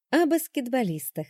О баскетболистах.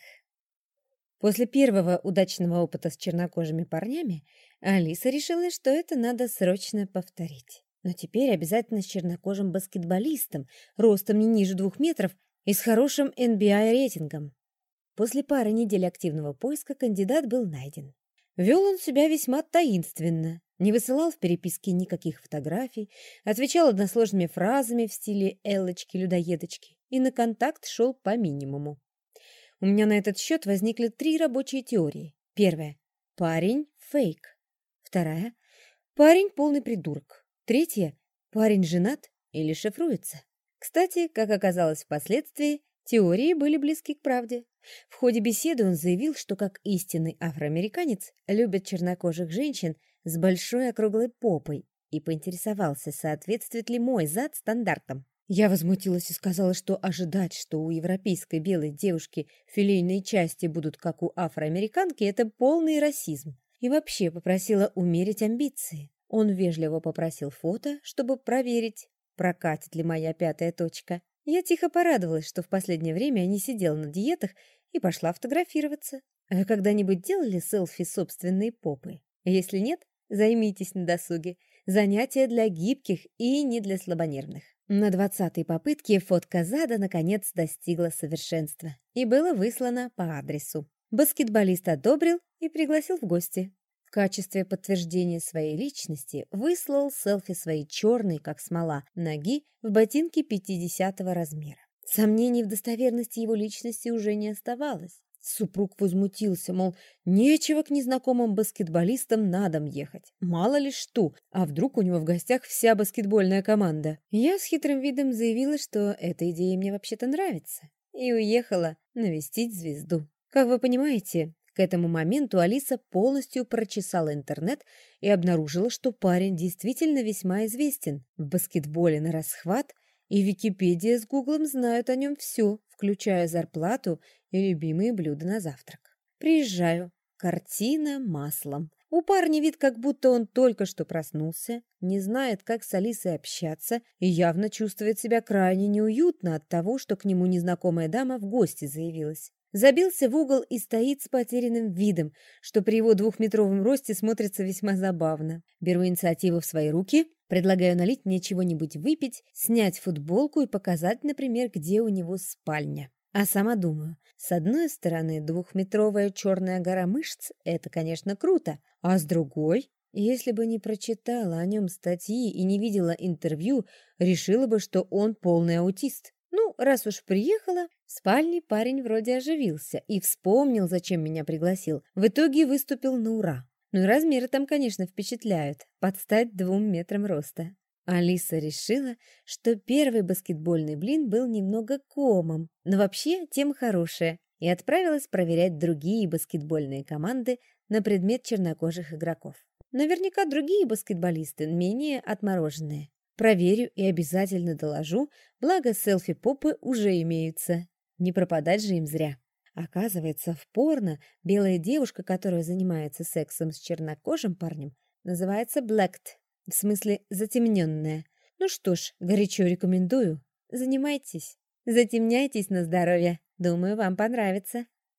После первого удачного опыта с чернокожими парнями Алиса решила, что это надо срочно повторить. Но теперь обязательно с чернокожим баскетболистом, ростом не ниже 2 метров и с хорошим NBA-рейтингом. После пары недель активного поиска кандидат был найден. Вел он себя весьма таинственно, не высылал в переписке никаких фотографий, отвечал односложными фразами в стиле «элочки-людоедочки» и на контакт шел по минимуму. У меня на этот счет возникли 3 рабочие теории. Первая. Парень – фейк. Вторая. Парень – полный придурок. Третья. Парень женат или шифруется. Кстати, как оказалось впоследствии, теории были близки к правде. В ходе беседы он заявил, что как истинный афроамериканец любит чернокожих женщин с большой округлой попой и поинтересовался, соответствует ли мой зад стандартам. Я возмутилась и сказала, что ожидать, что у европейской белой девушки филейные части будут как у афроамериканки, это полный расизм. И вообще попросила умерить амбиции. Он вежливо попросил фото, чтобы проверить, прокатит ли моя 5-я точка. Я тихо порадовалась, что в последнее время я не сидела на диетах и пошла фотографироваться. Вы когда-нибудь делали селфи собственной попы? Если нет, займитесь на досуге. Занятие для гибких и не для слабонервных. На 20-й попытке фотка зада наконец достигла совершенства и было выслано по адресу. Баскетболист одобрил и пригласил в гости. В качестве подтверждения своей личности выслал селфи своей черной, как смола, ноги в ботинке 50-го размера. Сомнений в достоверности его личности уже не оставалось. Супруг возмутился, мол, нечего к незнакомым баскетболистам на дом ехать. Мало ли что, а вдруг у него в гостях вся баскетбольная команда. Я с хитрым видом заявила, что эта идея мне вообще-то нравится, и уехала навестить звезду. Как вы понимаете, к этому моменту Алиса полностью прочесала интернет и обнаружила, что парень действительно весьма известен в баскетболе на расхват, и Википедия с Гуглом знают о нем все, включая зарплату и любимые блюда на завтрак. Приезжаю. Картина маслом. У парня вид, как будто он только что проснулся, не знает, как с Алисой общаться и явно чувствует себя крайне неуютно от того, что к нему незнакомая дама в гости заявилась. Забился в угол и стоит с потерянным видом, что при его 2-метровом росте смотрится весьма забавно. Беру инициативу в свои руки, предлагаю налить мне чего-нибудь выпить, снять футболку и показать, например, где у него спальня. А сама думаю, с одной стороны, 2-метровая черная гора мышц – это, конечно, круто, а с другой, если бы не прочитала о нем статьи и не видела интервью, решила бы, что он полный аутист. Ну, раз уж приехала, в спальне парень вроде оживился и вспомнил, зачем меня пригласил. В итоге выступил на ура. Ну и размеры там, конечно, впечатляют, под стать 2 метрам роста. Алиса решила, что первый баскетбольный блин был немного комом, но вообще тема хорошая, и отправилась проверять другие баскетбольные команды на предмет чернокожих игроков. Наверняка другие баскетболисты менее отмороженные. Проверю и обязательно доложу, благо селфи-попы уже имеются. Не пропадать же им зря. Оказывается, в порно белая девушка, которая занимается сексом с чернокожим парнем, называется blacked, в смысле затемненная. Ну что ж, горячо рекомендую. Занимайтесь. Затемняйтесь на здоровье. Думаю, вам понравится.